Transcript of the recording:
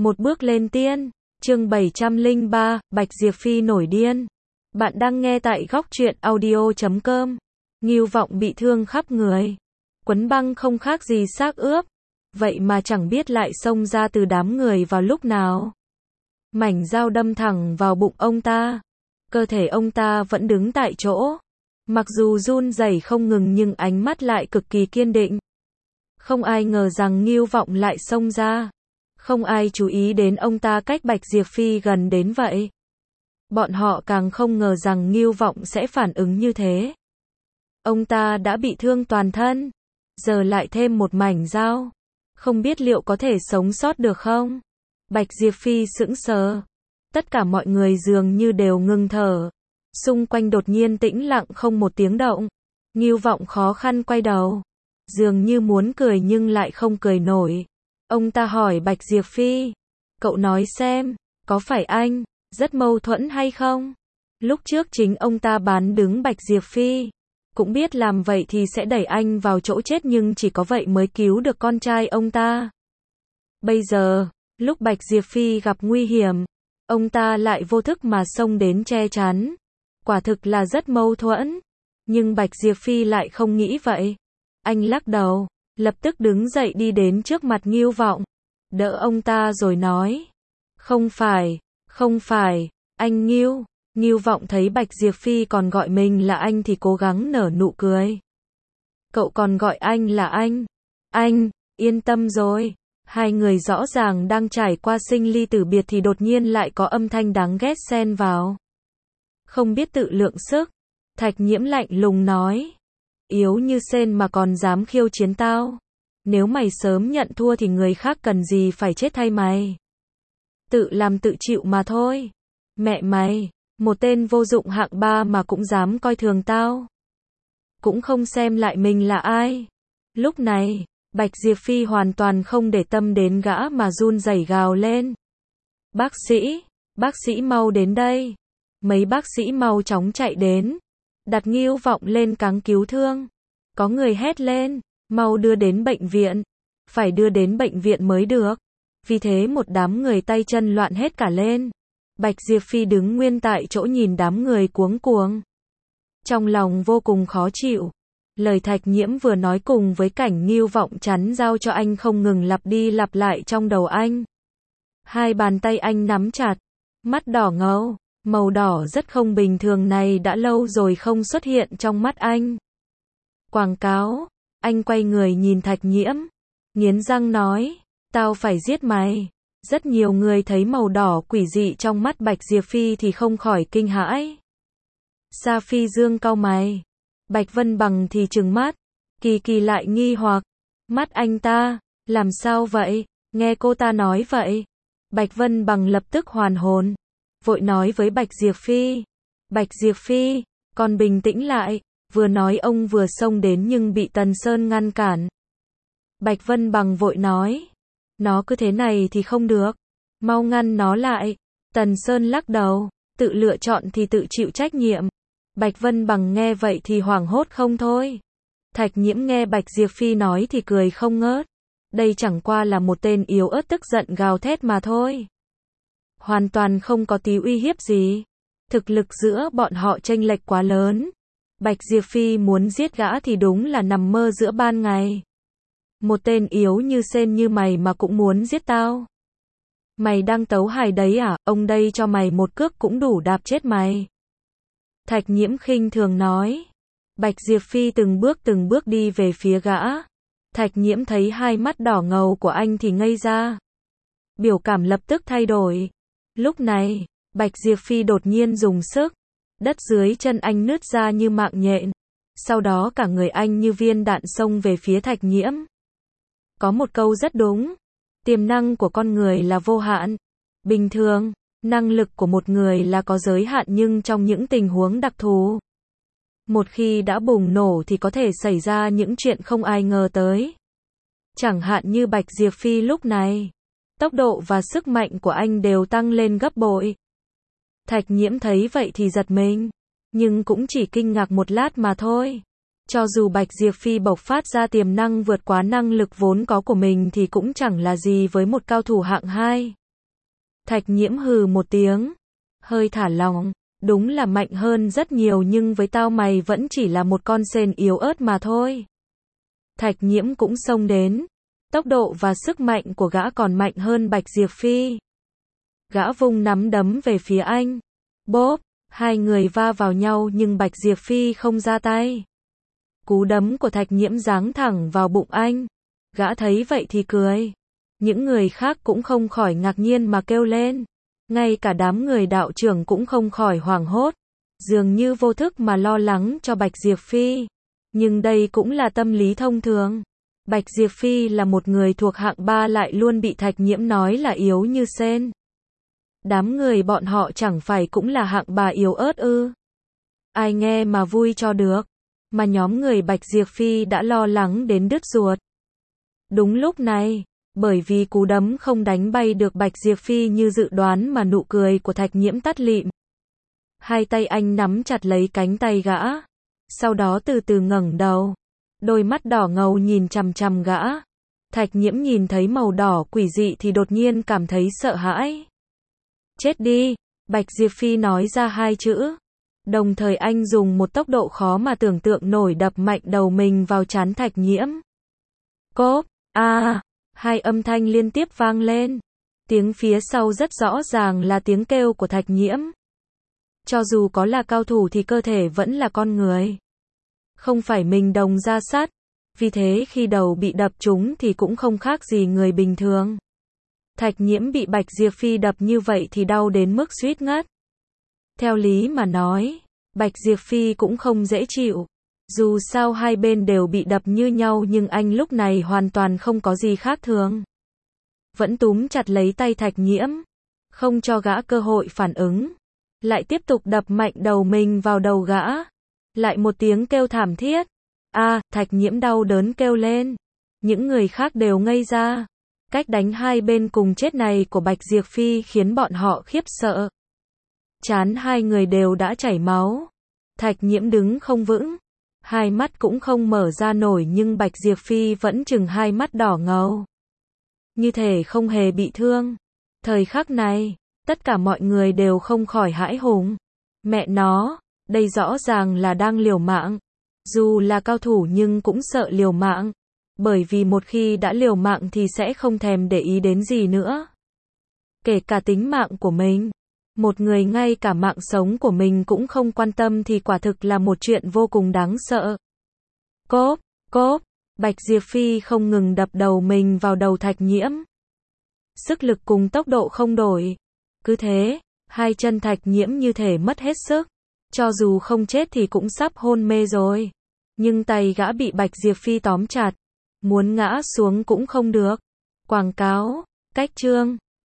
Một bước lên tiên. Chương 703, Bạch Diệp Phi nổi điên. Bạn đang nghe tại góc truyện audio.com. Ngưu Vọng bị thương khắp người. Quấn băng không khác gì xác ướp. Vậy mà chẳng biết lại xông ra từ đám người vào lúc nào. Mảnh dao đâm thẳng vào bụng ông ta. Cơ thể ông ta vẫn đứng tại chỗ. Mặc dù run rẩy không ngừng nhưng ánh mắt lại cực kỳ kiên định. Không ai ngờ rằng Ngưu Vọng lại xông ra. Không ai chú ý đến ông ta cách Bạch Diệp Phi gần đến vậy. Bọn họ càng không ngờ rằng Ngưu Vọng sẽ phản ứng như thế. Ông ta đã bị thương toàn thân, giờ lại thêm một mảnh dao. Không biết liệu có thể sống sót được không? Bạch Diệp Phi sững sờ. Tất cả mọi người dường như đều ngừng thở. Xung quanh đột nhiên tĩnh lặng không một tiếng động. Ngưu Vọng khó khăn quay đầu. Dường như muốn cười nhưng lại không cười nổi. Ông ta hỏi Bạch Diệp Phi. Cậu nói xem, có phải anh rất mâu thuẫn hay không? Lúc trước chính ông ta bán đứng Bạch Diệp Phi. Cũng biết làm vậy thì sẽ đẩy anh vào chỗ chết nhưng chỉ có vậy mới cứu được con trai ông ta. Bây giờ, lúc Bạch Diệp Phi gặp nguy hiểm, ông ta lại vô thức mà xông đến che chắn. Quả thực là rất mâu thuẫn. Nhưng Bạch Diệp Phi lại không nghĩ vậy. Anh lắc đầu, lập tức đứng dậy đi đến trước mặt Ngưu Vọng. Đỡ ông ta rồi nói. Không phải, anh Ngưu. Ngưu Vọng thấy Bạch Diệp Phi còn gọi mình là anh thì cố gắng nở nụ cười. Cậu còn gọi anh là anh. Anh, yên tâm rồi. Hai người rõ ràng đang trải qua sinh ly tử biệt thì đột nhiên lại có âm thanh đáng ghét xen vào. Không biết tự lượng sức. Thạch Nhiễm lạnh lùng nói. Yếu như sên mà còn dám khiêu chiến tao. Nếu mày sớm nhận thua thì người khác cần gì phải chết thay mày. Tự làm tự chịu mà thôi. Mẹ mày, một tên vô dụng hạng ba mà cũng dám coi thường tao. Cũng không xem lại mình là ai. Lúc này, Bạch Diệp Phi hoàn toàn không để tâm đến gã mà run rẩy gào lên. Bác sĩ mau đến đây. Mấy bác sĩ mau chóng chạy đến. Đặt Ngưu Vọng lên cáng cứu thương. Có người hét lên, mau đưa đến bệnh viện. Phải đưa đến bệnh viện mới được. Vì thế một đám người tay chân loạn hết cả lên. Bạch Diệp Phi đứng nguyên tại chỗ nhìn đám người cuống cuồng. Trong lòng vô cùng khó chịu. Lời Thạch Nhiễm vừa nói cùng với cảnh Ngưu Vọng chắn giao cho anh không ngừng lặp đi lặp lại trong đầu anh. Hai bàn tay anh nắm chặt. Mắt đỏ ngầu. Màu đỏ rất không bình thường này đã lâu rồi không xuất hiện trong mắt anh. Quảng cáo. Anh quay người nhìn Thạch Nhiễm. Nghiến răng nói. Tao phải giết mày. Rất nhiều người thấy màu đỏ quỷ dị trong mắt Bạch Diệp Phi thì không khỏi kinh hãi. Sa Phi Dương cau mày. Bạch Vân Bằng thì trừng mắt. Kỳ Kỳ lại nghi hoặc. Mắt anh ta, làm sao vậy? Nghe cô ta nói vậy. Bạch Vân Bằng lập tức hoàn hồn. Vội nói với Bạch Diệp Phi. Bạch Diệp Phi, con bình tĩnh lại. Vừa nói ông vừa xông đến nhưng bị Tần Sơn ngăn cản. Bạch Vân Bằng vội nói. Nó cứ thế này thì không được. Mau ngăn nó lại. Tần Sơn lắc đầu. Tự lựa chọn thì tự chịu trách nhiệm. Bạch Vân Bằng nghe vậy thì hoảng hốt không thôi. Thạch Nhiễm nghe Bạch Diệp Phi nói thì cười không ngớt. Đây chẳng qua là một tên yếu ớt tức giận gào thét mà thôi. Hoàn toàn không có tí uy hiếp gì. Thực lực giữa bọn họ chênh lệch quá lớn. Bạch Diệp Phi muốn giết gã thì đúng là nằm mơ giữa ban ngày. Một tên yếu như sên như mày mà cũng muốn giết tao. Mày đang tấu hài đấy à? Ông đây cho mày một cước cũng đủ đạp chết mày. Thạch Nhiễm khinh thường nói. Bạch Diệp Phi từng bước đi về phía gã. Thạch Nhiễm thấy hai mắt đỏ ngầu của anh thì ngây ra. Biểu cảm lập tức thay đổi. Lúc này, Bạch Diệp Phi đột nhiên dùng sức. Đất dưới chân anh nứt ra như mạng nhện. Sau đó cả người anh như viên đạn xông về phía Thạch Nhiễm. Có một câu rất đúng. Tiềm năng của con người là vô hạn. Bình thường, năng lực của một người là có giới hạn nhưng trong những tình huống đặc thù. Một khi đã bùng nổ thì có thể xảy ra những chuyện không ai ngờ tới. Chẳng hạn như Bạch Diệp Phi lúc này. Tốc độ và sức mạnh của anh đều tăng lên gấp bội. Thạch Nhiễm thấy vậy thì giật mình. Nhưng cũng chỉ kinh ngạc một lát mà thôi. Cho dù Bạch Diệp Phi bộc phát ra tiềm năng vượt quá năng lực vốn có của mình thì cũng chẳng là gì với một cao thủ hạng 2. Thạch Nhiễm hừ một tiếng, hơi thả lỏng, đúng là mạnh hơn rất nhiều nhưng với tao mày vẫn chỉ là một con sên yếu ớt mà thôi. Thạch Nhiễm cũng xông đến, tốc độ và sức mạnh của gã còn mạnh hơn Bạch Diệp Phi. Gã vung nắm đấm về phía anh. Bốp, hai người va vào nhau nhưng Bạch Diệp Phi không ra tay. Cú đấm của Thạch Nhiễm giáng thẳng vào bụng anh. Gã thấy vậy thì cười. Những người khác cũng không khỏi ngạc nhiên mà kêu lên. Ngay cả đám người đạo trưởng cũng không khỏi hoảng hốt. Dường như vô thức mà lo lắng cho Bạch Diệp Phi. Nhưng đây cũng là tâm lý thông thường. Bạch Diệp Phi là một người thuộc hạng 3 lại luôn bị Thạch Nhiễm nói là yếu như sên. Đám người bọn họ chẳng phải cũng là hạng 3 yếu ớt ư? Ai nghe mà vui cho được. Mà nhóm người Bạch Diệp Phi đã lo lắng đến đứt ruột. Đúng lúc này, bởi vì cú đấm không đánh bay được Bạch Diệp Phi như dự đoán mà nụ cười của Thạch Nhiễm tắt lịm. Hai tay anh nắm chặt lấy cánh tay gã. Sau đó từ từ ngẩng đầu. Đôi mắt đỏ ngầu nhìn chằm chằm gã. Thạch Nhiễm nhìn thấy màu đỏ quỷ dị thì đột nhiên cảm thấy sợ hãi. Chết đi, Bạch Diệp Phi nói ra hai chữ. Đồng thời anh dùng một tốc độ khó mà tưởng tượng nổi đập mạnh đầu mình vào trán Thạch Nhiễm. Cốp, hai âm thanh liên tiếp vang lên. Tiếng phía sau rất rõ ràng là tiếng kêu của Thạch Nhiễm. Cho dù có là cao thủ thì cơ thể vẫn là con người. Không phải mình đồng ra sắt. Vì thế khi đầu bị đập trúng thì cũng không khác gì người bình thường. Thạch Nhiễm bị Bạch Diệp Phi đập như vậy thì đau đến mức suýt ngất. Theo lý mà nói, Bạch Diệp Phi cũng không dễ chịu. Dù sao hai bên đều bị đập như nhau nhưng anh lúc này hoàn toàn không có gì khác thường. Vẫn túm chặt lấy tay Thạch Nhiễm, không cho gã cơ hội phản ứng. Lại tiếp tục đập mạnh đầu mình vào đầu gã. Lại một tiếng kêu thảm thiết. Thạch Nhiễm đau đớn kêu lên. Những người khác đều ngây ra. Cách đánh hai bên cùng chết này của Bạch Diệp Phi khiến bọn họ khiếp sợ. Trán hai người đều đã chảy máu. Thạch Nhiễm đứng không vững. Hai mắt cũng không mở ra nổi nhưng Bạch Diệp Phi vẫn trừng hai mắt đỏ ngầu. Như thể không hề bị thương. Thời khắc này, tất cả mọi người đều không khỏi hãi hùng. Mẹ nó, đây rõ ràng là đang liều mạng. Dù là cao thủ nhưng cũng sợ liều mạng. Bởi vì một khi đã liều mạng thì sẽ không thèm để ý đến gì nữa. Kể cả tính mạng của mình. Một người ngay cả mạng sống của mình cũng không quan tâm thì quả thực là một chuyện vô cùng đáng sợ. Cốp, cốp, Bạch Diệp Phi không ngừng đập đầu mình vào đầu Thạch Nhiễm. Sức lực cùng tốc độ không đổi. Cứ thế, hai chân Thạch Nhiễm như thể mất hết sức. Cho dù không chết thì cũng sắp hôn mê rồi. Nhưng tay gã bị Bạch Diệp Phi tóm chặt. Muốn ngã xuống cũng không được. Quảng cáo, cách chương.